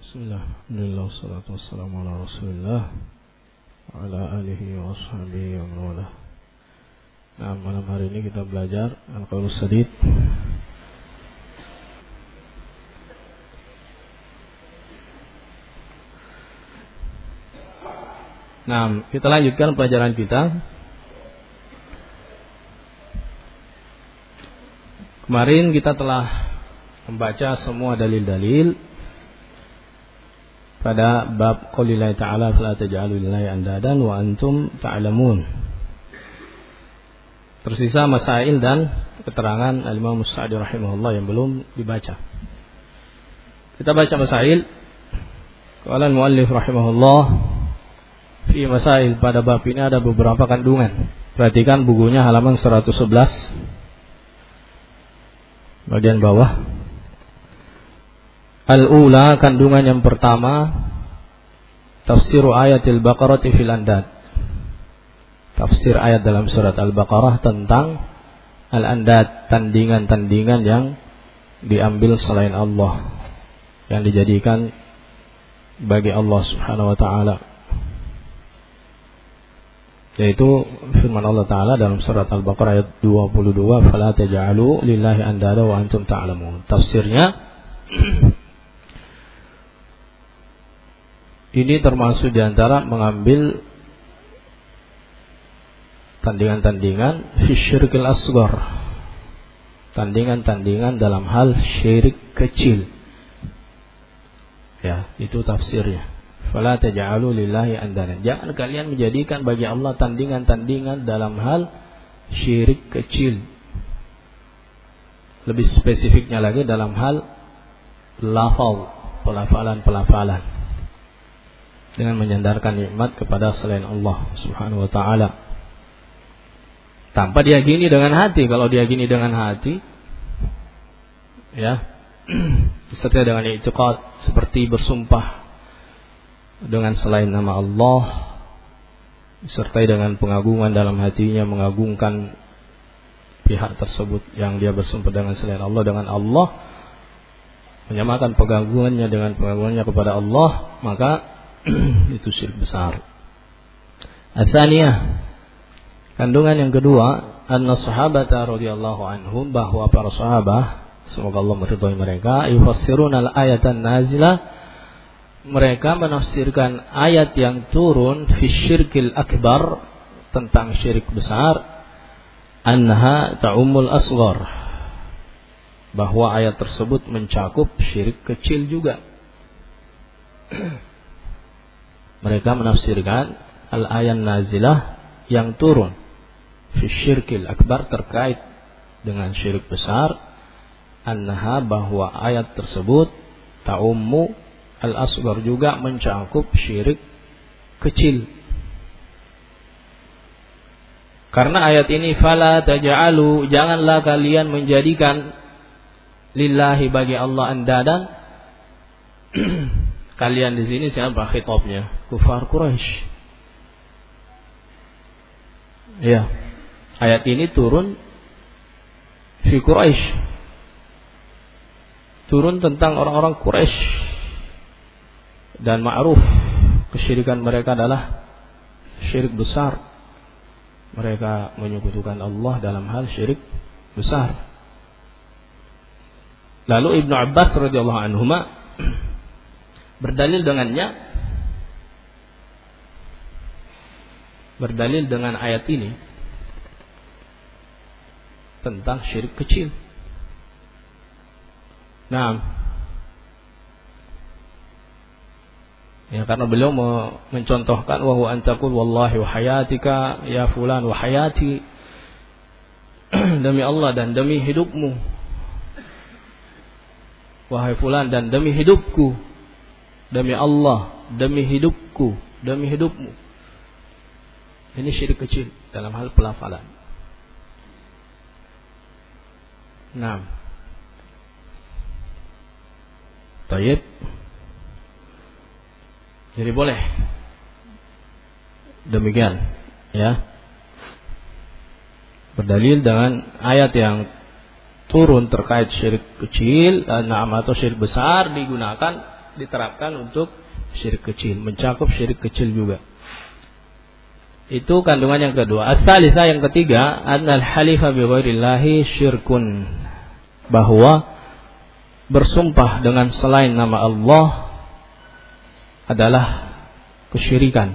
Bismillah, alhamdulillah, wassalatu wassalamu ala rasulillah wa ala alihi wa sahbihi wa mawalah. Nah, malam hari ini kita belajar Al-Qaulus Sadid. Nah, kita lanjutkan pelajaran kita. Kemarin kita telah membaca semua dalil-dalil pada bab qaulillahi ta'ala fala taj'alu lillahi andadan wa antum ta'lamun. Tersisa masail dan keterangan Al-Imam Sa'di rahimahullah yang belum dibaca. Kita baca masail. Qala al-muallif rahimahullah, fi masail, pada bab ini ada beberapa kandungan. Perhatikan bukunya halaman 111 bagian bawah. Al-ula, kandungan yang pertama, tafsiru ayatil Baqarah fil andad. Tafsir ayat dalam surat Al-Baqarah tentang al-andad, tandingan-tandingan yang diambil selain Allah, yang dijadikan bagi Allah Subhanahu wa taala. Yaitu firman Allah taala dalam surat Al-Baqarah ayat 22, fala taj'alu lillahi andada wa antum ta'lamun. Tafsirnya, ini termasuk diantara mengambil tandingan-tandingan fi syirkil asghar, tandingan-tandingan dalam hal syirik kecil. Ya, itu tafsirnya. Fala taj'alu lillahi andadan. Jangan kalian menjadikan bagi Allah tandingan-tandingan dalam hal syirik kecil. Lebih spesifiknya lagi dalam hal lafaz, pelafalan-pelafalan, dengan menyandarkan nikmat kepada selain Allah Subhanahu wa taala tanpa diyakini dengan hati. Kalau diyakini dengan hati, ya, disertai dengan i'tiqad, seperti bersumpah dengan selain nama Allah, disertai dengan pengagungan dalam hatinya, mengagungkan pihak tersebut yang dia bersumpah dengan selain Allah, dengan Allah, menyamakan pengagungannya dengan pengagungannya kepada Allah, maka itu syirik besar. Ats-tsaniyah, kandungan yang kedua, anna sahabata radhiyallahu anhum, bahwa para sahabat, semoga Allah meridhai mereka, yufassiruna al-ayatan nazilah, mereka menafsirkan ayat yang turun fi syirkil akbar, tentang syirik besar, anha ta'ummul asghar, bahwa ayat tersebut mencakup syirik kecil juga. Mereka menafsirkan al-ayat nazilah yang turun fi syirkil akbar, terkait dengan syirik besar, annaha, bahwa ayat tersebut ta'ummu al-asghar, juga mencakup syirik kecil. Karena ayat ini, fala taj'alu, janganlah kalian menjadikan lillahi, bagi Allah, andadan. Kalian di sini siapa khitabnya? Kufar Quraisy. Ya. Ayat ini turun fi Quraisy. Turun tentang orang-orang Quraisy. Dan ma'ruf kesyirikan mereka adalah syirik besar. Mereka menyekutukan Allah dalam hal syirik besar. Lalu Ibnu Abbas radhiyallahu anhuma berdalil dengannya, berdalil dengan ayat ini tentang syirik kecil. Nah, ya, karena beliau mencontohkan, wa huwa antaqul wallahi wa hayatika ya fulan wa hayati, demi Allah dan demi hidupmu wahai fulan, dan demi hidupku, demi Allah, demi hidupku, demi hidupmu. Ini syirik kecil dalam hal pelafalan. Nah, tayyib. Jadi boleh demikian, ya, berdalil dengan ayat yang turun terkait syirik kecil, atau syirik besar, digunakan diterapkan untuk syirik kecil, mencakup syirik kecil juga. Itu kandungan yang kedua. As-salisa, yang ketiga, annal halifa bi ghairillahi syirkun, bahwa bersumpah dengan selain nama Allah adalah kesyirikan.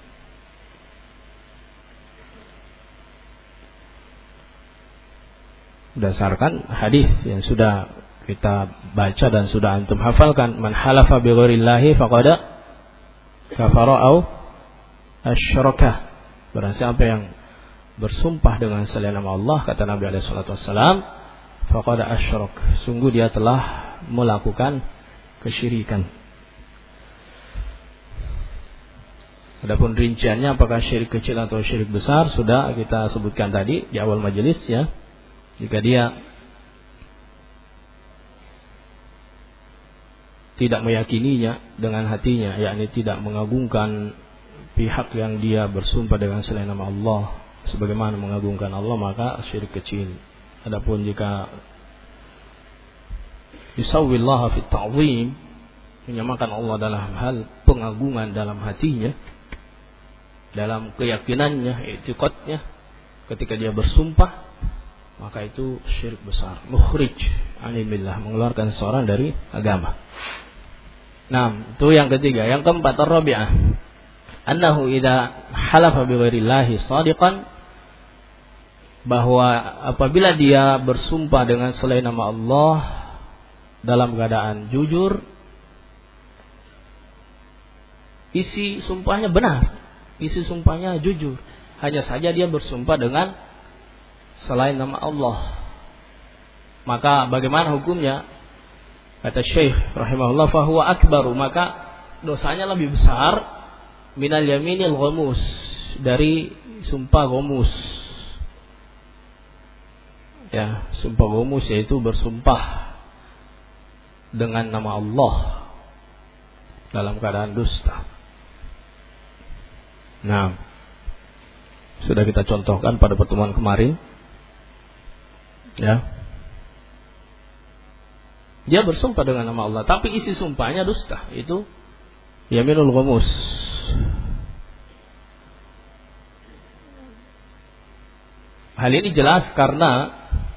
Berdasarkan hadis yang sudah kita baca dan sudah antum hafalkan, man halafa bi ghairillahi faqad kafara au asyraka. Barang siapa yang bersumpah dengan selain nama Allah, kata Nabi alaihi salatu wassalam, faqad asyrak, sungguh dia telah melakukan kesyirikan. Adapun rinciannya apakah syirik kecil atau syirik besar sudah kita sebutkan tadi di awal majelis ya. Jika dia tidak meyakininya dengan hatinya, yakni tidak mengagungkan pihak yang dia bersumpah dengan selain nama Allah sebagaimana mengagungkan Allah, maka syirik kecil. Adapun jika yusawwillaha fit ta'zim, menyamakan Allah dalam hal pengagungan dalam hatinya, dalam keyakinannya, i'tiqadnya ketika dia bersumpah, maka itu syirik besar, mukhrij anil millah, mengeluarkan seorang dari agama. Nah, itu yang ketiga. Yang keempat, ar-rabi'ah, annahu idza halafa bi ghairillahi shadiqan, bahwa apabila dia bersumpah dengan selain nama Allah dalam keadaan jujur, isi sumpahnya benar, isi sumpahnya jujur, hanya saja dia bersumpah dengan selain nama Allah, maka bagaimana hukumnya? Kata Syekh rahimahullah, fahuwa akbaru, maka dosanya lebih besar minal yaminil ghamus, dari sumpah ghamus. Ya, sumpah ghamus yaitu bersumpah dengan nama Allah dalam keadaan dusta. Nah, sudah kita contohkan pada pertemuan kemarin. Ya, dia bersumpah dengan nama Allah, tapi isi sumpahnya dusta, itu yaminul ghamus. Hal ini jelas karena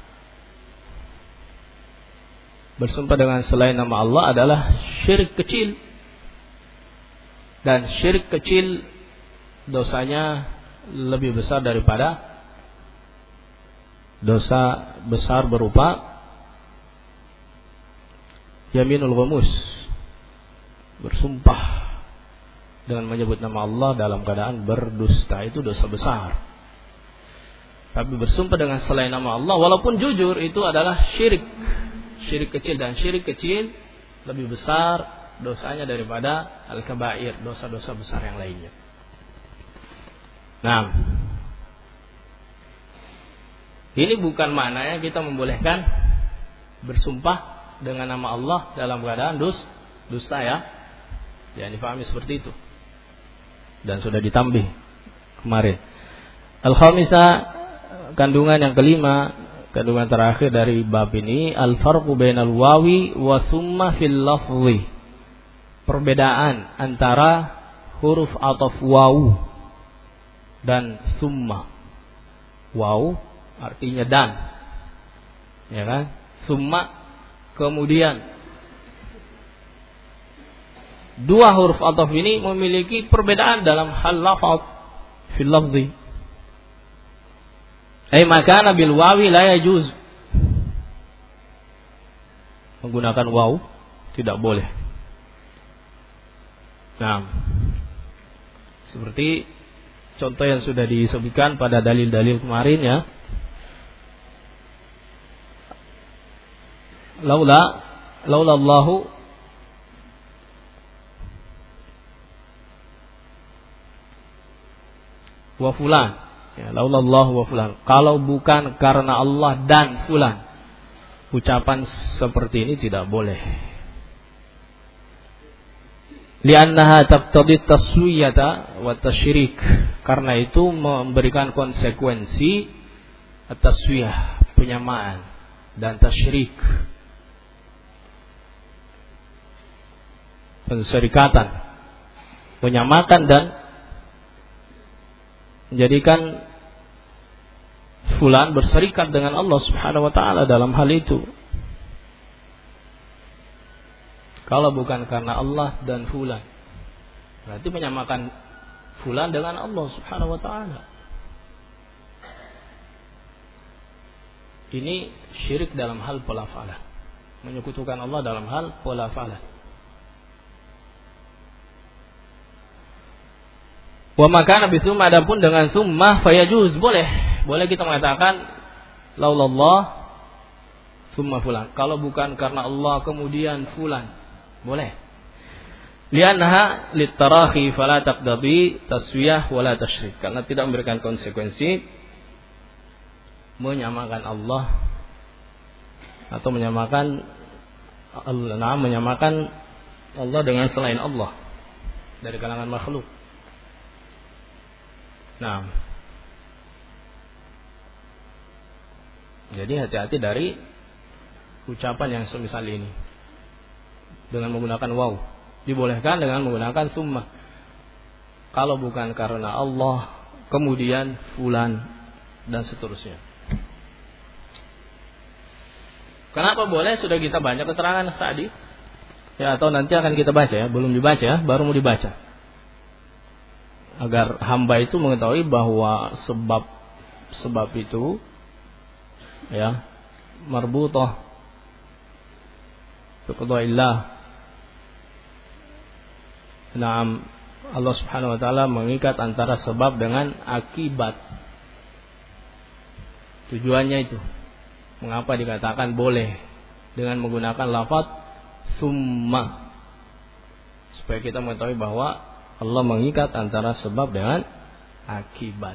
bersumpah dengan selain nama Allah adalah syirik kecil, dan syirik kecil dosanya lebih besar daripada dosa besar berupa yaminul ghamus, bersumpah dengan menyebut nama Allah dalam keadaan berdusta, itu dosa besar. Tapi bersumpah dengan selain nama Allah walaupun jujur, itu adalah syirik, syirik kecil, dan syirik kecil lebih besar dosanya daripada al-kabair, dosa-dosa besar yang lainnya. Nah, ini bukan maknanya kita membolehkan bersumpah dengan nama Allah dalam keadaan dusta ya. Jangan dipahami seperti itu. Dan sudah ditambih kemarin. Al-khamisah, kandungan yang kelima, kandungan terakhir dari bab ini, al-farqu bainal wawi wa thumma fil lafzi. Perbedaan antara huruf ataf waw dan thumma. Waw artinya dan, ya kan? Thumma kemudian. Dua huruf ataf ini memiliki perbedaan dalam hal lafaz fil lafzi. Ai makana bil wawi la yajuz, menggunakan waw tidak boleh. Nah, seperti contoh yang sudah disebutkan pada dalil-dalil kemarin ya. Laula Allahu wa fulan, ya, laula Allahu wa fulan, kalau bukan karena Allah dan fulan, ucapan seperti ini tidak boleh. Li'annaha taqtadi taswiyata wa tasyrik, karena itu memberikan konsekuensi at-taswiyah, penyamaan, dan tasyrik. pensyirikatan, menyamakan dan menjadikan fulan berserikat dengan Allah Subhanahu wa taala dalam hal itu. Kalau bukan karena Allah dan fulan, berarti menyamakan fulan dengan Allah Subhanahu wa taala. Ini syirik dalam hal pelafalah, menyekutukan Allah dalam hal pelafalah. Wa maka nabi summa, adapun dengan summa fayajuz, boleh kita mengatakan laulallah summa fulan, kalau bukan karena Allah kemudian fulan, boleh. Liannaha litarahi fala taqdadi taswiyah wala tasyrik, karena tidak memberikan konsekuensi menyamakan Allah atau menyamakan Allah dengan selain Allah dari kalangan makhluk. Nah, jadi hati-hati dari ucapan yang semisal ini dengan menggunakan waw. Dibolehkan dengan menggunakan summa. Kalau bukan karena Allah, kemudian fulan dan seterusnya. Kenapa boleh? Sudah kita baca keterangan tadi. Ya, atau nanti akan kita baca ya, belum dibaca ya, baru mau dibaca. Agar hamba itu mengetahui bahwa sebab itu ya marbutah biqada'illah. Naam, Allah Subhanahu wa taala mengikat antara sebab dengan akibat. Tujuannya itu. Mengapa dikatakan boleh dengan menggunakan lafaz summa? Supaya kita mengetahui bahwa Allah mengikat antara sebab dengan akibat.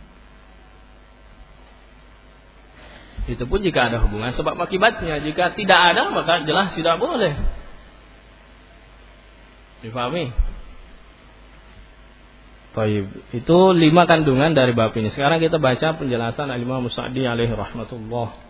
Itu pun jika ada hubungan sebab akibatnya. Jika tidak ada, maka jelas tidak boleh. Difahami? Baik, itu 5 kandungan dari bab ini. Sekarang kita baca penjelasan Al-Imam Sa'di alaihi rahmatullah.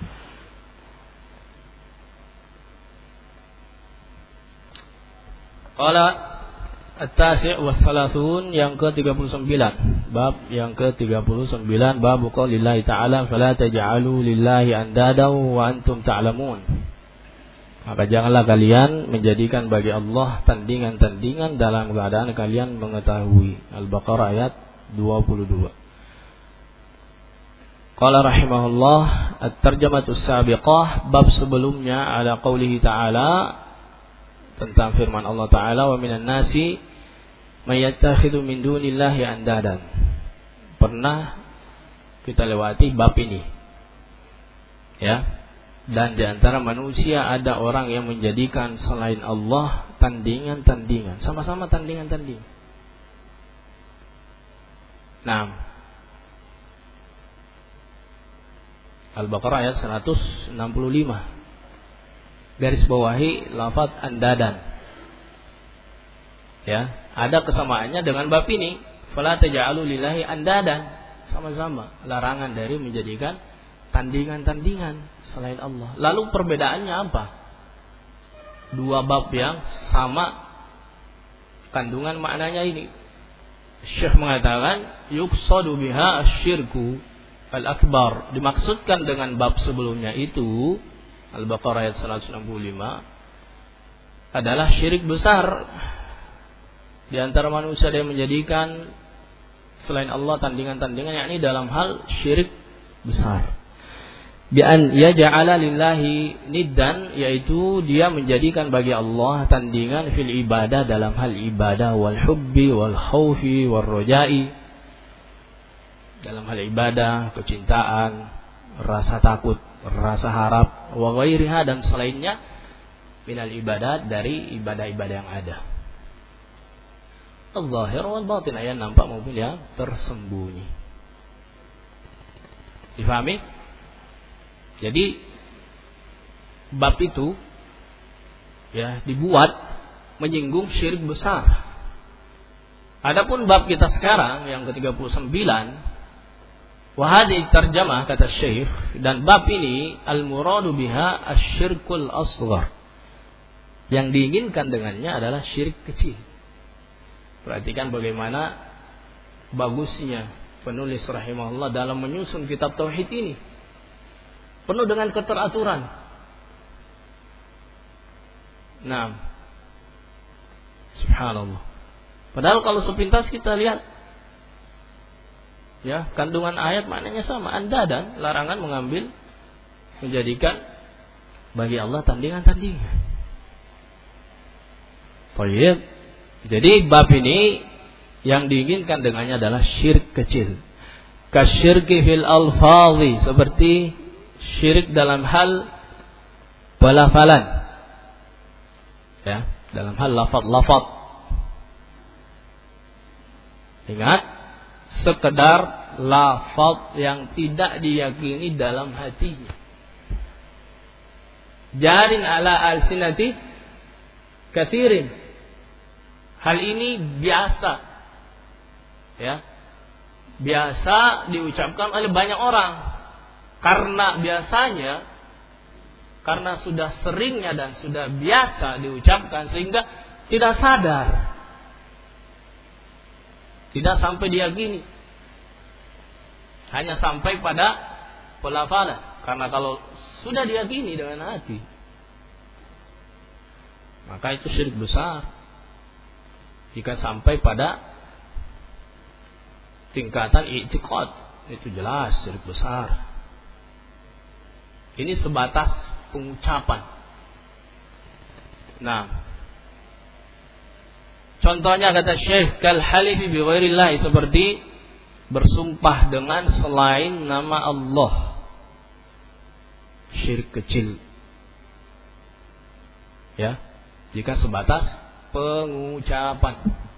Qala At-Tasi' wa Thalathun, yang ke-39. Bab yang ke-39, bab qaulillahi ta'ala fala taj'alu lillahi andadan wa antum ta'lamun. Maka janganlah kalian menjadikan bagi Allah tandingan-tandingan dalam keadaan kalian mengetahui. Al-Baqarah ayat 22. Qala rahimahullah at-tarjamatus sabiqah, bab sebelumnya ala qaulihi ta'ala, tentang firman Allah Ta'ala, wa minan nasi may yattakhidhu min dunillahi andadan. Pernah kita lewati bab ini ya. Dan di antara manusia ada orang yang menjadikan selain Allah tandingan-tandingan, sama-sama tandingan-tandingan. Nah, Al-Baqarah ayat 165. Garis bawahi lafaz andadan. Ya, ada kesamaannya dengan bab ini. Fala taj'alu lillahi andadan. Sama-sama larangan dari menjadikan tandingan-tandingan selain Allah. Lalu perbedaannya apa? Dua bab yang sama kandungan maknanya ini. Syekh mengatakan yuqsadu biha asyirku al-akbar. Dimaksudkan dengan bab sebelumnya itu, Al-Baqarah ayat 165, adalah syirik besar di antara manusia yang menjadikan selain Allah tandingan-tandingan, yakni dalam hal syirik besar. Bi an yaj'ala lillahi niddan, yaitu dia menjadikan bagi Allah tandingan fil ibadah, dalam hal ibadah, wal hubbi wal khaufi wal roja'i, dalam hal ibadah, kecintaan, rasa takut, rasa harap, wa ghairiha, dan selainnya minal ibadat, dari ibadah-ibadah yang ada, al-zahir wal batin, yang nampak maupun yang tersembunyi. Difahami? Jadi bab itu ya dibuat menyinggung syirik besar. Adapun bab kita sekarang yang ke-39, wahadi terjemah kata Syekh, dan bab ini al-muradu biha asyirkul asghar. Yang diinginkan dengannya adalah syirik kecil. Perhatikan bagaimana bagusnya penulis rahimahullah dalam menyusun kitab tauhid ini. Penuh dengan keteraturan. Nah, subhanallah. Padahal kalau sepintas kita lihat, ya, kandungan ayat maknanya sama. Andadan, larangan mengambil, menjadikan bagi Allah tandingan-tandingan. Baik. Jadi bab ini yang diinginkan dengannya adalah syirik kecil. Kasyirki fil alfadhi, seperti syirik dalam hal pelafalan. Ya, dalam hal lafaz-lafaz. Ingat, sekedar lafaz yang tidak diyakini dalam hatinya. Jarin ala alsinati katsirin. Hal ini biasa, ya, biasa diucapkan oleh banyak orang. Karena biasanya, karena sudah seringnya dan sudah biasa diucapkan, sehingga tidak sadar, tidak sampai diyakini, hanya sampai pada pelafalan. Karena kalau sudah diyakini dengan hati, maka itu syirik besar. Jika sampai pada tingkatan i'tiqad, itu jelas syirik besar. Ini sebatas pengucapan. Nah, contohnya kata Syekh, kal halifi bi ghairillah, seperti bersumpah dengan selain nama Allah. Syirik kecil. Ya, jika sebatas pengucapan.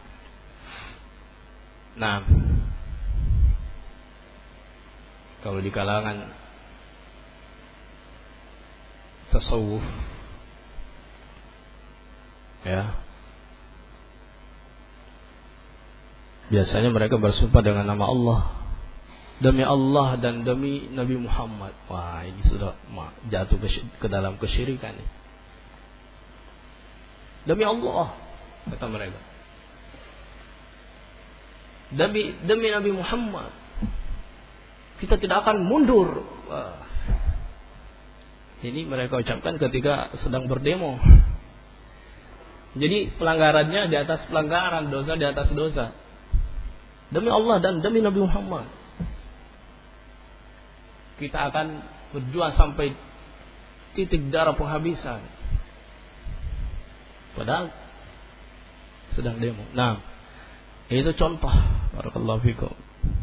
Nah, kalau di kalangan tasawuf, ya, biasanya mereka bersumpah dengan nama Allah, demi Allah dan demi Nabi Muhammad. Wah, ini sudah jatuh ke dalam kesyirikan. Demi Allah, kata mereka. Demi Nabi Muhammad, kita tidak akan mundur. Wah. Ini mereka ucapkan ketika sedang berdemo. Jadi pelanggarannya di atas pelanggaran, dosa di atas dosa. Demi Allah dan demi Nabi Muhammad, kita akan berjuang sampai titik darah penghabisan. Padahal sedang demo. Nah, itu contoh. Barakallahu fikum.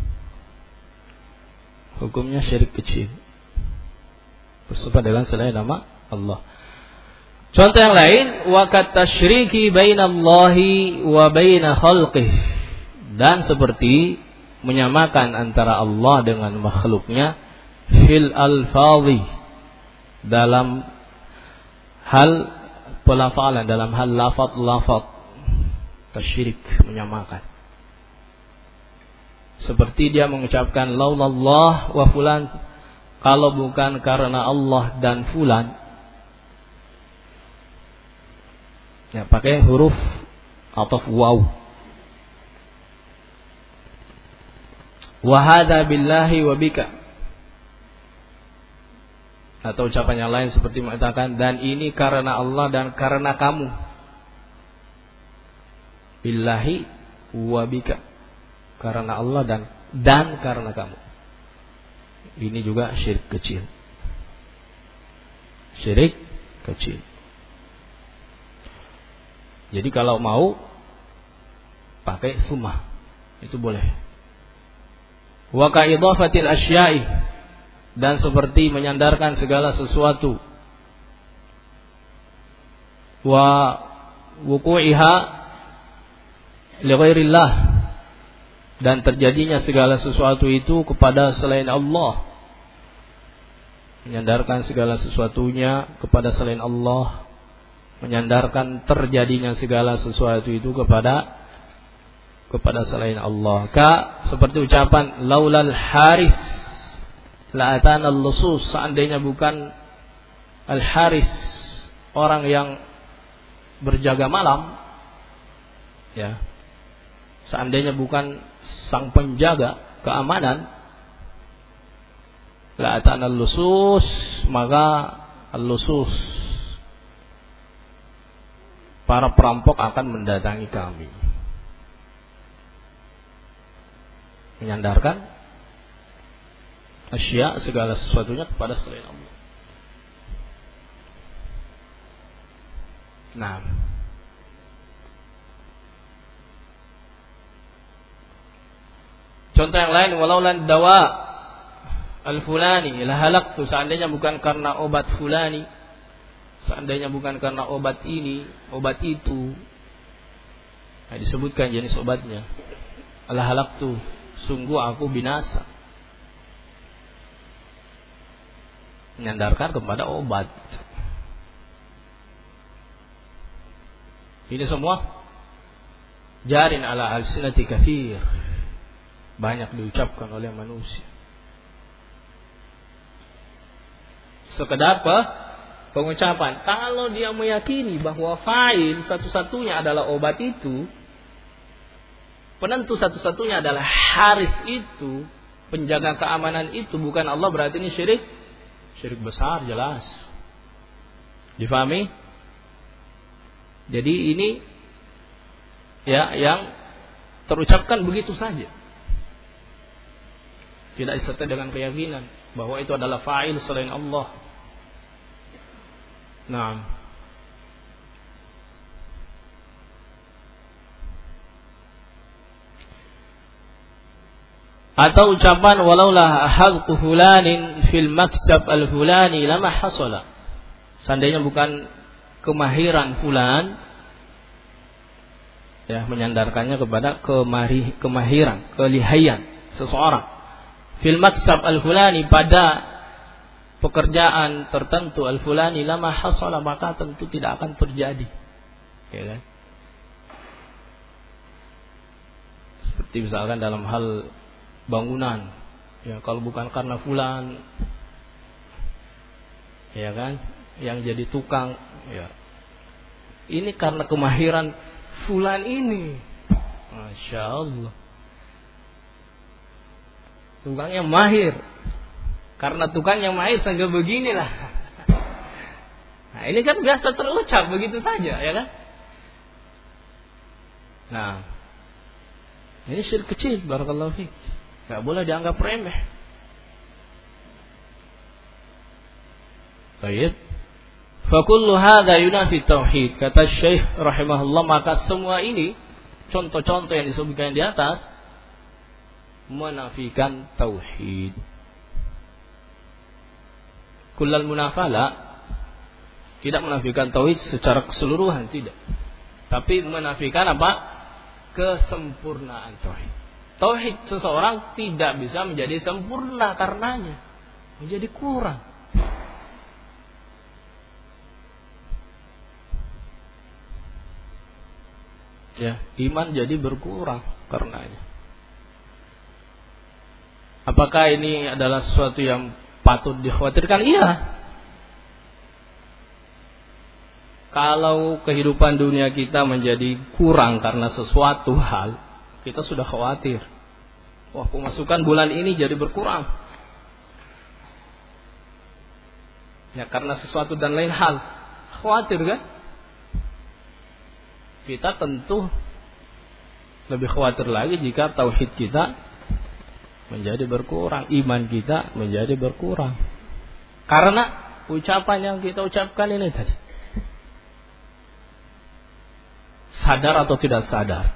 Hukumnya syirik kecil, bersumpah dengan selain nama Allah. Contoh yang lain, wa katasyriki bainallahi wa baina khalqih, dan seperti menyamakan antara Allah dengan makhluknya fil alfadhi, dalam hal pelafalan, dalam hal lafaz-lafaz. Tasyrik, menyamakan. Seperti dia mengucapkan laulallah wa fulan, kalau bukan karena Allah dan fulan. Ya, pakai huruf atau waw. Wa hadza billahi wa bika. Atau ucapan yang lain seperti mengatakan, dan ini karena Allah dan karena kamu. Billahi wa bika, karena Allah dan karena kamu. Ini juga syirik kecil. Syirik kecil. Jadi kalau mau pakai sumah, itu boleh. Wa ka idhafatil asya'i, dan seperti menyandarkan segala sesuatu. Wa wuku'iha li ghairillah, dan terjadinya segala sesuatu itu kepada selain Allah. Menyandarkan segala sesuatunya kepada selain Allah, menyandarkan terjadinya segala sesuatu itu kepada selain Allah. Seperti ucapan laulal haris la atana al-lusus, seandainya bukan al-haris, orang yang berjaga malam, ya, seandainya bukan sang penjaga keamanan, la atana lusus, maka lusus, para perampok akan mendatangi kami, menyandarkan asya, segala sesuatunya kepada selain Allah. Nah, contoh yang lain, walau lan dawa al-fulani la halaktu, seandainya bukan karena obat fulani, seandainya bukan karena obat ini, obat itu, nah, disebutkan jenis obatnya, la halaktu, sungguh aku binasa, menyandarkan kepada obat. Ini semua jarin ala alsinati kathir, banyak diucapkan oleh manusia. Sekedar apa? Pengucapan. Kalau dia meyakini bahwa fa'il satu-satunya adalah obat itu, penentu satu-satunya adalah haris itu, penjaga keamanan itu, bukan Allah, berarti ini syirik. Syirik besar, jelas. Difahami? Jadi ini ya yang terucapkan begitu saja, tidak disertai dengan keyakinan bahwa itu adalah fa'il selain Allah. Nah, atau ucapan walaulah halqu fulanin fil maksab al fulani lama hasala, seandainya bukan kemahiran fulan, ya, menyandarkannya kepada kemahiran, kelihayan seseorang, fil maksab al fulani, pada pekerjaan tertentu al fulani lama hasala, maka tentu tidak akan terjadi, ya kan? Seperti misalkan dalam hal bangunan, ya, kalau bukan karena fulan, ya kan, yang jadi tukang, ya, ini karena kemahiran fulan ini, masya Allah, tukangnya mahir, karena tukang yang mahir sehingga beginilah. Nah, ini kan biasa terucap begitu saja, ya kan? Nah, ini syirik kecil, barakallahu fiik, nggak boleh dianggap remeh. Baik. Fakullu hadza yunafi tauhid, kata Syekh rahimahullah, maka semua ini contoh-contoh yang disebutkan di atas menafikan tauhid. Kullal munafala, tidak menafikan tauhid secara keseluruhan, tidak, tapi menafikan apa? Kesempurnaan tauhid. Tauhid seseorang tidak bisa menjadi sempurna karenanya, menjadi kurang. Ya, iman jadi berkurang karenanya. Apakah ini adalah sesuatu yang patut dikhawatirkan? Iya. Kalau kehidupan dunia kita menjadi kurang karena sesuatu hal, kita sudah khawatir. Wah, pemasukan bulan ini jadi berkurang. Ya, karena sesuatu dan lain hal. Khawatir kan? Kita tentu lebih khawatir lagi jika tauhid kita menjadi berkurang, iman kita menjadi berkurang. Karena ucapan yang kita ucapkan ini tadi, sadar atau tidak sadar.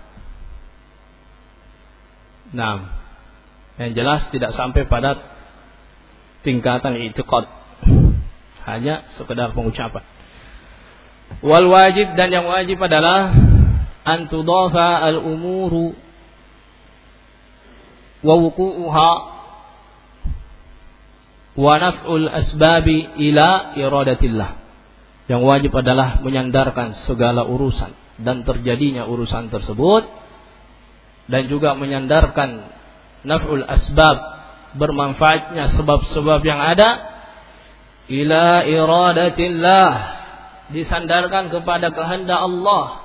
Nah, yang jelas tidak sampai pada tingkatan i'tiqad, hanya sekedar pengucapan. Wal wajib, dan yang wajib adalah an tudafa al umuru wa wuqu'uha wa naf'ul asbabi ila iradatillah. Yang wajib adalah menyandarkan segala urusan dan terjadinya urusan tersebut, dan juga menyandarkan naf'ul asbab, bermanfaatnya sebab-sebab yang ada, ila iradatillah, disandarkan kepada kehendak Allah.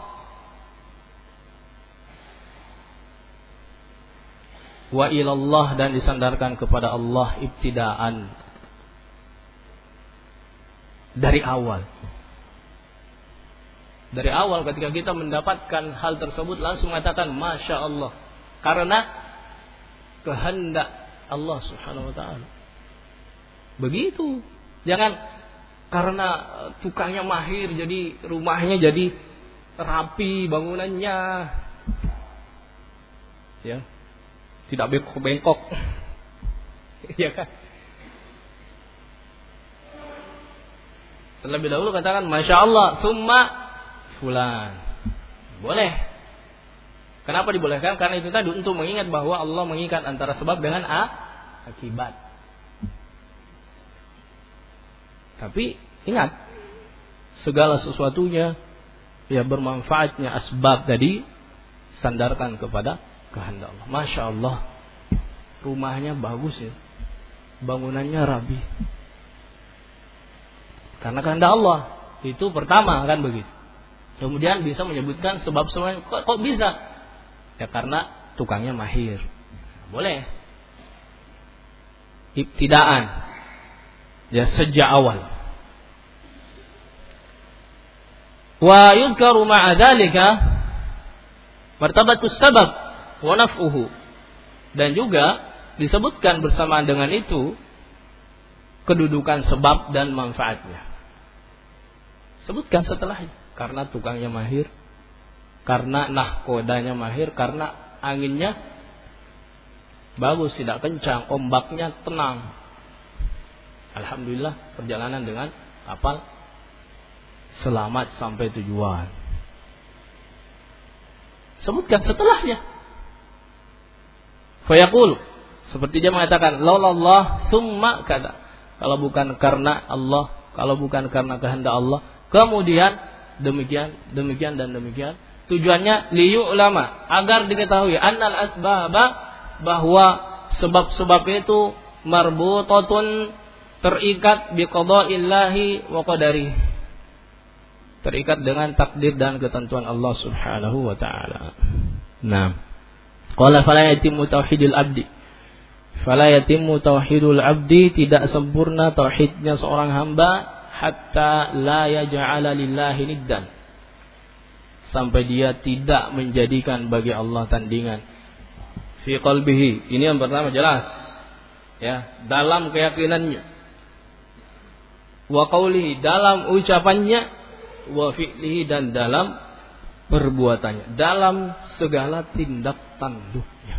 Wa ilallah, dan disandarkan kepada Allah ibtidaan, dari awal. Dari awal ketika kita mendapatkan hal tersebut langsung mengatakan Masya Allah, karena kehendak Allah subhanahu wa ta'ala. Begitu. Jangan karena tukangnya mahir jadi rumahnya jadi rapi bangunannya, ya, tidak bengkok-bengkok. Ya kan? Terlebih dahulu katakan Masya Allah, thumma fulan. Boleh. Kenapa dibolehkan? Karena itu tadi untuk mengingat bahwa Allah mengikat antara sebab dengan akibat. Tapi ingat, segala sesuatunya ya bermanfaatnya asbab tadi sandarkan kepada kehendak Allah. Masya Allah, rumahnya bagus ya, bangunannya rapi, karena kehendak Allah. Itu pertama kan begitu. Kemudian bisa menyebutkan sebab-sebabnya. Kok bisa? Ya karena tukangnya mahir. Boleh. Ibtidaan, ya sejak awal. Wa yudhkaru ma'a dzalika martabatus sabab wa naf'uhu, dan juga disebutkan bersamaan dengan itu kedudukan sebab dan manfaatnya. Sebutkan setelahnya, karena tukangnya mahir, karena nahkodanya mahir, karena anginnya bagus, tidak kencang, ombaknya tenang. Alhamdulillah perjalanan dengan kapal selamat sampai tujuan. Sebutkan setelahnya. Fayaqul, seperti dia mengatakan laulallah tsumma kada. Kalau bukan karena Allah, kalau bukan karena kehendak Allah, kemudian demikian dan demikian. Tujuannya liyu'lama, agar diketahui annal asbaba, bahwa sebab-sebab itu marbutatun, terikat biqada'illahi wa qadarihi, terikat dengan takdir dan ketentuan Allah subhanahu wa ta'ala. Nah, qala fala yatimmu tauhidul abdi, fala yatimmu tauhidul abdi, tidak sempurna tauhidnya seorang hamba, hatta la yaj'ala lillahi niddan, sampai dia tidak menjadikan bagi Allah tandingan. Fi qalbihi, ini yang pertama jelas, ya, dalam keyakinannya. Wa qawlihi, dalam ucapannya. Wa fi'lihi, dan dalam perbuatannya, dalam segala tindak tanduknya.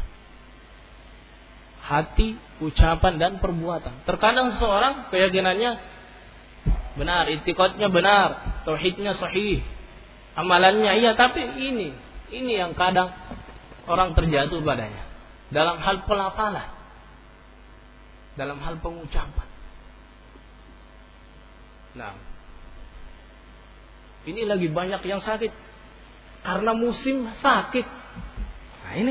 Hati, ucapan, dan perbuatan. Terkadang seseorang keyakinannya benar, i'tiqadnya benar, tauhidnya sahih, amalannya iya, tapi ini yang kadang orang terjatuh padanya dalam hal pelafalan, dalam hal pengucapan. Nah, ini lagi banyak yang sakit karena musim sakit. Nah ini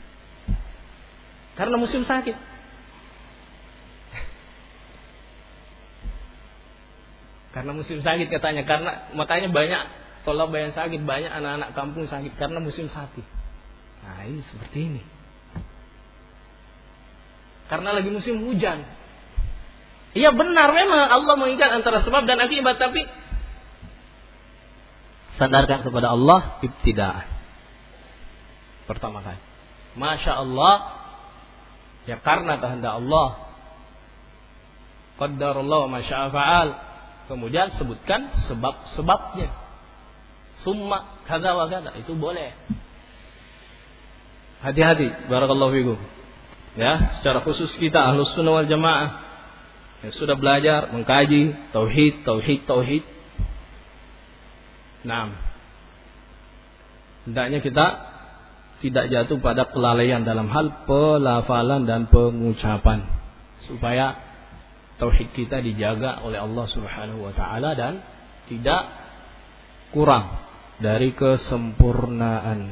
karena musim sakit. Karena musim sakit katanya, karena makanya banyak tolak yang sakit, banyak anak-anak kampung sakit karena musim sakit. Nah ini seperti ini. Karena lagi musim hujan. Iya benar, memang Allah mengikat antara sebab dan akibat, tapi sandarkan kepada Allah ibtidaan. Pertama kali, Masya Allah, ya karena kehendak Allah, qaddarallahu ma syaa fa'al. Kemudian sebutkan sebab-sebabnya. Summa kada wa kada, itu boleh. Hati-hati, barakallahu fikum. Ya, secara khusus kita Ahlus Sunnah wal Jamaah yang sudah belajar mengkaji tauhid. Nah, hendaknya kita tidak jatuh pada kelalaian dalam hal pelafalan dan pengucapan, supaya tauhid kita dijaga oleh Allah Subhanahu wa taala dan tidak kurang dari kesempurnaan.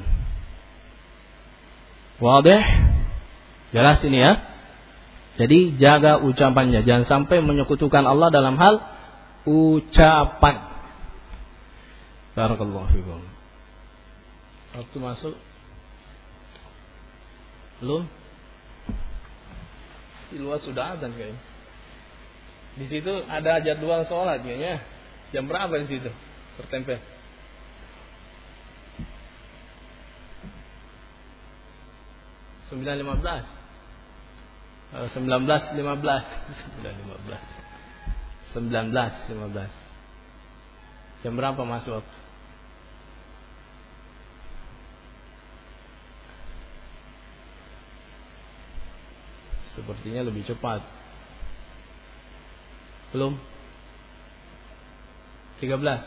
Wadih? Jelas ini ya? Jadi jaga ucapannya, jangan sampai menyekutukan Allah dalam hal ucapan. Barakallahu fikum. Waktu masuk belum? Di luar sudah adzan kayaknya. Di situ ada jadwal sholat kayaknya. Jam berapa di situ? Tertempel. Sembilan 19:15. Jam berapa masuk? Sepertinya lebih cepat. Belum? 13.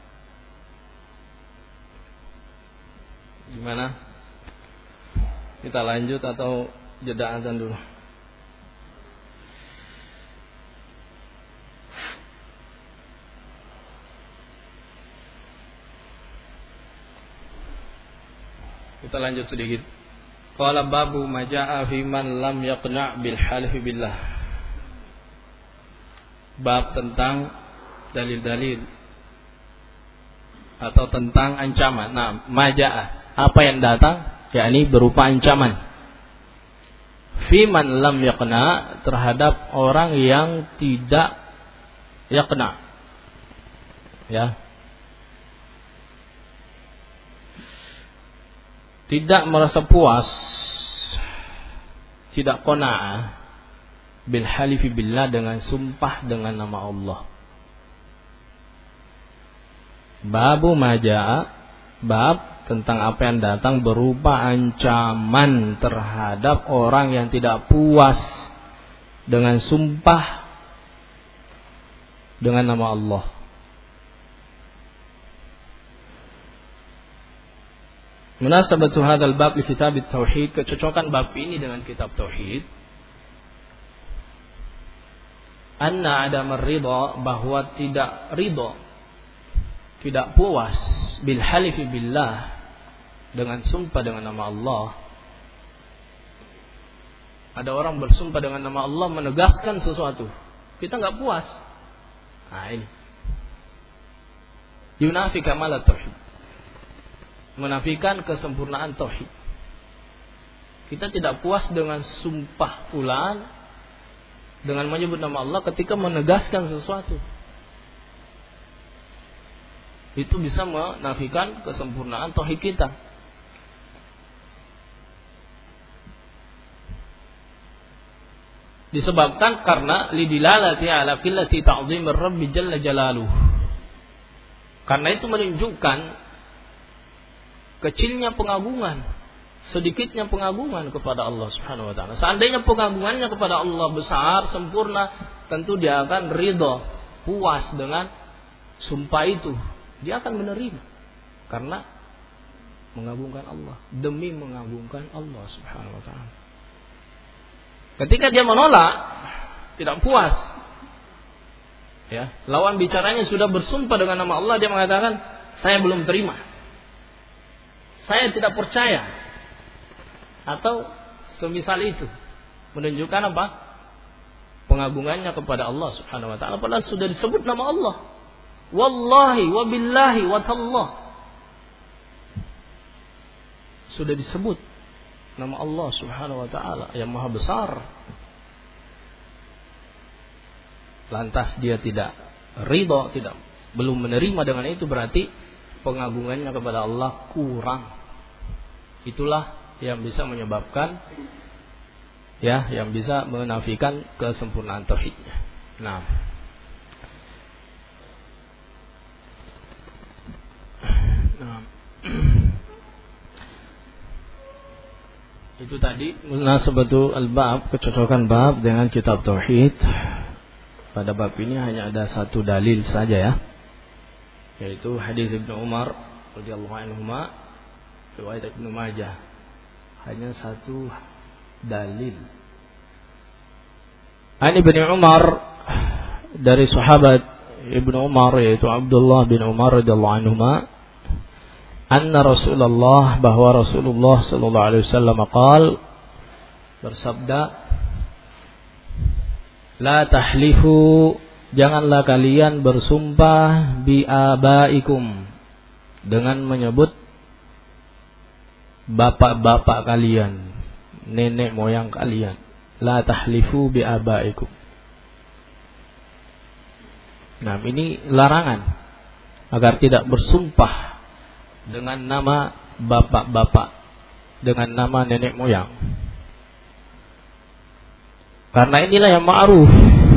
Gimana? Kita lanjut atau jeda azan dulu? Kita lanjut sedikit. Qala babu ma jaa fi man lam yaqna' bil halfi billah. Bab tentang dalil-dalil atau tentang ancaman. Nah, ma jaa, apa yang datang, yakni berupa ancaman. Fi man lam yaqna', terhadap orang yang tidak yaqna'. Ya. Tidak merasa puas, tidak qanaah bil halifi billah, dengan sumpah dengan nama Allah. Babu majaa, bab tentang apa yang datang berupa ancaman terhadap orang yang tidak puas dengan sumpah dengan nama Allah. Munasabatu hadzal bab li kitab at-tauhid, kecocokan bab ini dengan kitab tauhid. Anna adam ar-ridha, bahwa tidak ridha, tidak puas bil halifi billah, dengan sumpah dengan nama Allah. Ada orang bersumpah dengan nama Allah menegaskan sesuatu, kita enggak puas. Nah, ini yunafi kamal at-tauhid, menafikan kesempurnaan tauhid. Kita tidak puas dengan sumpah fulan dengan menyebut nama Allah ketika menegaskan sesuatu. Itu bisa menafikan kesempurnaan tauhid kita. Disebabkan karena lidilalati ala qillati ta'zimir rabbi jalla jalaluh. Karena itu menunjukkan kecilnya pengagungan, sedikitnya pengagungan kepada Allah Subhanahu wa taala. Seandainya pengagungannya kepada Allah besar, sempurna, tentu dia akan ridha, puas dengan sumpah itu. Dia akan menerima karena mengagungkan Allah, demi mengagungkan Allah Subhanahu wa taala. Ketika dia menolak, tidak puas, ya, lawan bicaranya sudah bersumpah dengan nama Allah, dia mengatakan, saya belum terima, saya tidak percaya, atau semisal itu, menunjukkan apa? Pengagungannya kepada Allah Subhanahu wa taala, padahal sudah disebut nama Allah. Wallahi wa billahi wa tallah, sudah disebut nama Allah Subhanahu wa taala yang maha besar. Lantas dia tidak ridha, belum menerima dengan itu, berarti pengagungannya kepada Allah kurang. Itulah yang bisa menyebabkan, ya, yang bisa menafikan kesempurnaan tauhidnya. Nah, itu tadi munasabatu al-bab, kecocokan bab dengan kitab tauhid. Pada bab ini hanya ada satu dalil saja, ya, yaitu hadis Ibnu Umar radhiyallahu anhuma, riwayat Ibnu Majah. Hanya satu dalil. An Ibnu Umar, dari sahabat Ibnu Umar, yaitu Abdullah bin Umar radhiyallahu anhuma, anna Rasulullah, bahwa Rasulullah sallallahu alaihi wasallam bersabda, la tahlifu, janganlah kalian bersumpah bi abaikum, dengan menyebut bapak-bapak kalian, nenek moyang kalian. La tahlifu bi abaikum. Nah, ini larangan agar tidak bersumpah dengan nama bapak-bapak, dengan nama nenek moyang. Karena inilah yang ma'ruf,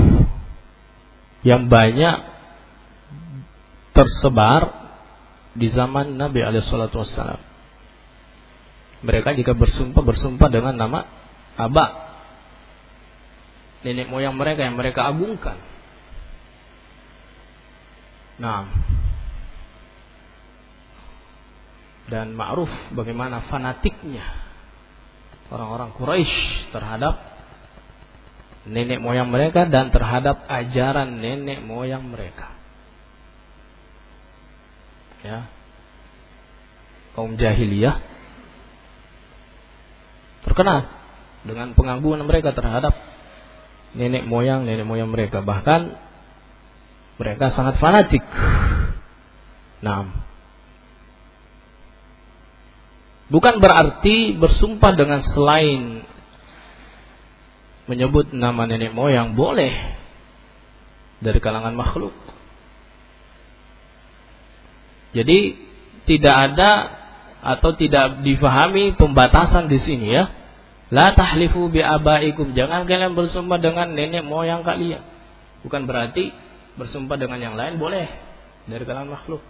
yang banyak tersebar di zaman Nabi alaihissalatu wassalam. Mereka jika bersumpah dengan nama aba, nenek moyang mereka yang mereka agungkan. Nah, dan ma'ruf bagaimana fanatiknya orang-orang Quraisy terhadap nenek moyang mereka dan terhadap ajaran nenek moyang mereka. Ya, kaum jahiliyah terkenal dengan pengagungan mereka terhadap nenek moyang mereka. Bahkan mereka sangat fanatik. Nah, bukan berarti bersumpah dengan selain menyebut nama nenek moyang boleh dari kalangan makhluk. Jadi tidak ada atau tidak difahami pembatasan di sini ya. La tahlifu bi abaikum, jangan kalian bersumpah dengan nenek moyang kalian. Bukan berarti bersumpah dengan yang lain boleh dari kalangan makhluk.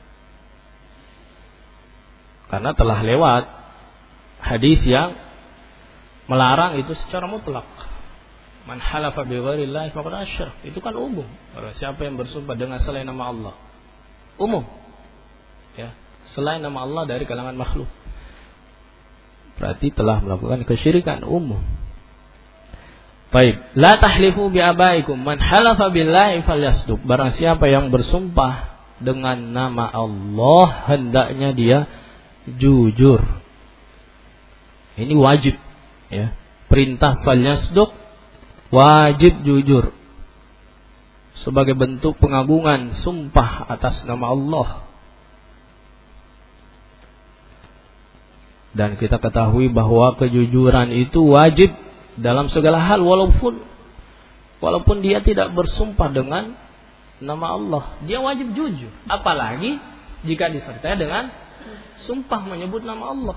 Karena telah lewat hadis yang melarang itu secara mutlak. Man halafa bi ghairillahi faqad asyrak. Itu kan umum. Orang siapa yang bersumpah dengan selain nama Allah, umum. Ya, selain nama Allah dari kalangan makhluk, berarti telah melakukan kesyirikan umum. Baik, la tahlifu bi abaikum, man halafa billahi falyasduq. Barang siapa yang bersumpah dengan nama Allah, hendaknya dia jujur. Ini wajib, ya. Perintah falyasduq, wajib jujur. Sebagai bentuk pengagungan sumpah atas nama Allah. Dan kita ketahui bahwa kejujuran itu wajib dalam segala hal, walaupun dia tidak bersumpah dengan nama Allah, dia wajib jujur. Apalagi jika disertai dengan sumpah menyebut nama Allah.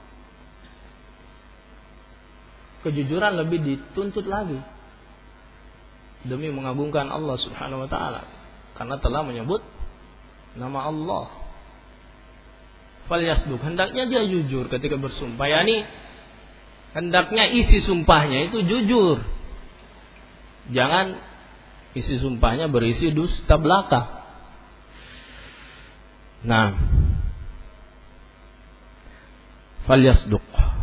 Kejujuran lebih dituntut lagi demi mengagungkan Allah Subhanahu wa taala, karena telah menyebut nama Allah. Falyasduq, hendaknya dia jujur ketika bersumpah. Yani hendaknya isi sumpahnya itu jujur. Jangan isi sumpahnya berisi dusta belaka. Nah, falyasduq.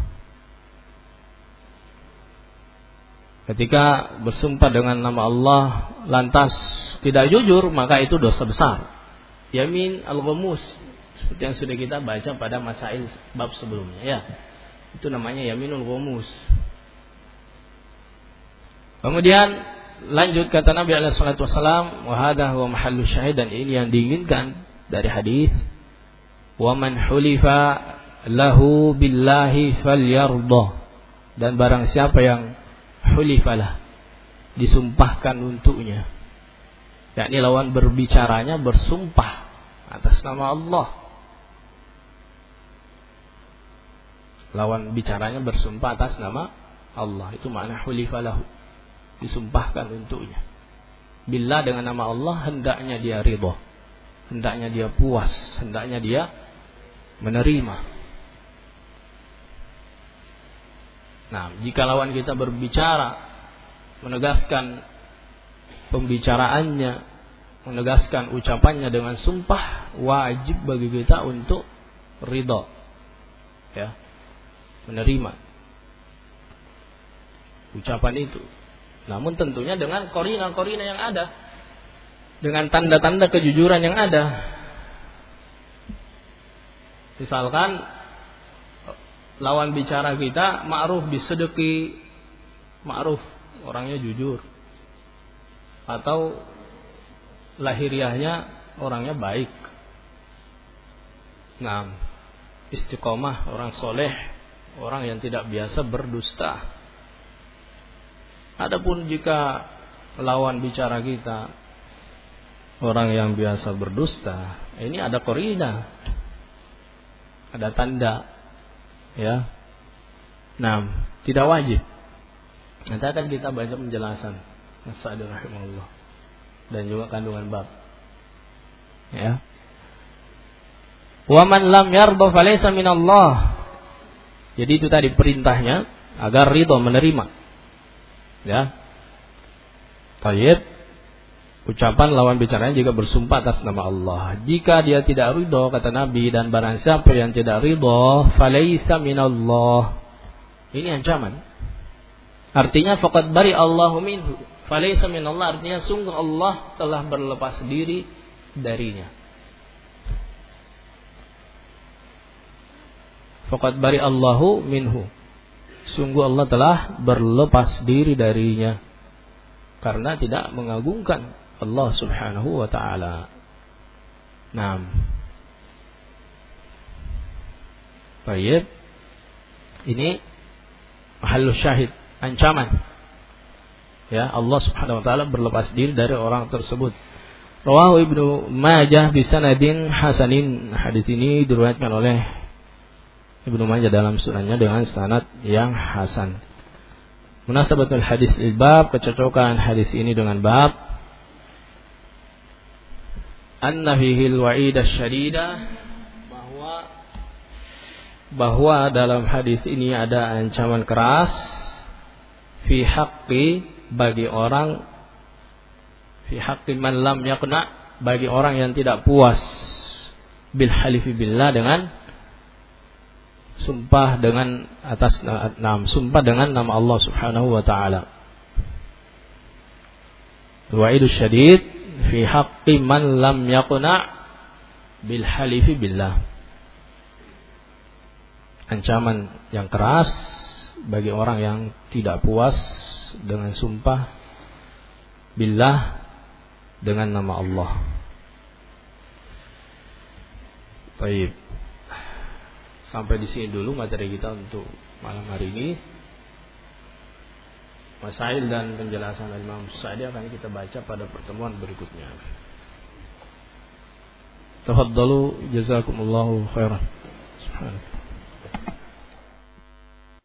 Ketika bersumpah dengan nama Allah lantas tidak jujur, maka itu dosa besar. Yamin al-ghamus, seperti yang sudah kita baca pada masail bab sebelumnya, ya. Itu namanya yaminul ghamus. Kemudian lanjut kata Nabi alaihi salatu wasallam, wa hadha huwa mahallu syahid, dan ini yang diinginkan dari hadis, wa man hulifa lahu billahi falyardah. Dan barang siapa yang hulifalah, disumpahkan untuknya, yakni lawan berbicaranya bersumpah atas nama Allah. Lawan bicaranya bersumpah atas nama Allah, itu makna hulifalahu, disumpahkan untuknya. Billah dengan nama Allah, hendaknya dia ridha, hendaknya dia puas, hendaknya dia menerima. Nah, jika lawan kita berbicara, menegaskan pembicaraannya, menegaskan ucapannya dengan sumpah, wajib bagi kita untuk ridha, ya, menerima ucapan itu. Namun tentunya dengan korina-korina yang ada, dengan tanda-tanda kejujuran yang ada. Misalkan lawan bicara kita ma'ruf bisedeki, ma'ruf orangnya jujur, atau lahiriahnya orangnya baik, Nah, istiqomah, orang soleh, orang yang tidak biasa berdusta. Adapun jika lawan bicara kita orang yang biasa berdusta, ini ada korina, ada tanda, ya. Nah, tidak wajib. Nanti akan kita baca penjelasan As-Sa'di rahimahullah dan juga kandungan bab. Ya. Wa man lam yarda falaysa minallah. Jadi itu tadi perintahnya agar ridho, menerima. Ya. Tayyib. Ucapan lawan bicaranya juga bersumpah atas nama Allah. Jika dia tidak ridho, kata Nabi, dan barang siapa yang tidak ridho, falaysa minallah. Ini ancaman. Artinya faqad bari Allahu minhu. Falaysa minallah artinya sungguh Allah telah berlepas diri darinya. Faqad bari Allahu minhu. Sungguh Allah telah berlepas diri darinya karena tidak mengagungkan Allah Subhanahu wa ta'ala. Naam. Baik. Ini mahallus syahid, ancaman. Ya, Allah Subhanahu wa ta'ala berlepas diri dari orang tersebut. Rawahu Ibnu Majah bisanadin hasanin. Hadis ini diriwayatkan oleh Ibnu Majah dalam sunannya dengan sanad yang hasan. Munasabatul hadis lil bab, kecocokan hadis ini dengan bab. Anna fihi al-wa'id asy-syadida, bahwa dalam hadis ini ada ancaman keras fi haqqi, bagi orang, fi haqqi man lam yaqna, bagi orang yang tidak puas bil halifi billah, dengan sumpah dengan atas sumpah dengan nama Allah Subhanahu wa ta'ala. Wa'idus syadid fi haqqi man lam yaqna bil halifi billah. Ancaman yang keras bagi orang yang tidak puas dengan sumpah billah, dengan nama Allah. Baik. Sampai di sini dulu materi kita untuk malam hari ini. Masail dan penjelasan Imam Sa'di akan kita baca pada pertemuan berikutnya. Tafaddalu, jazakumullahu khairan. Subhanallah.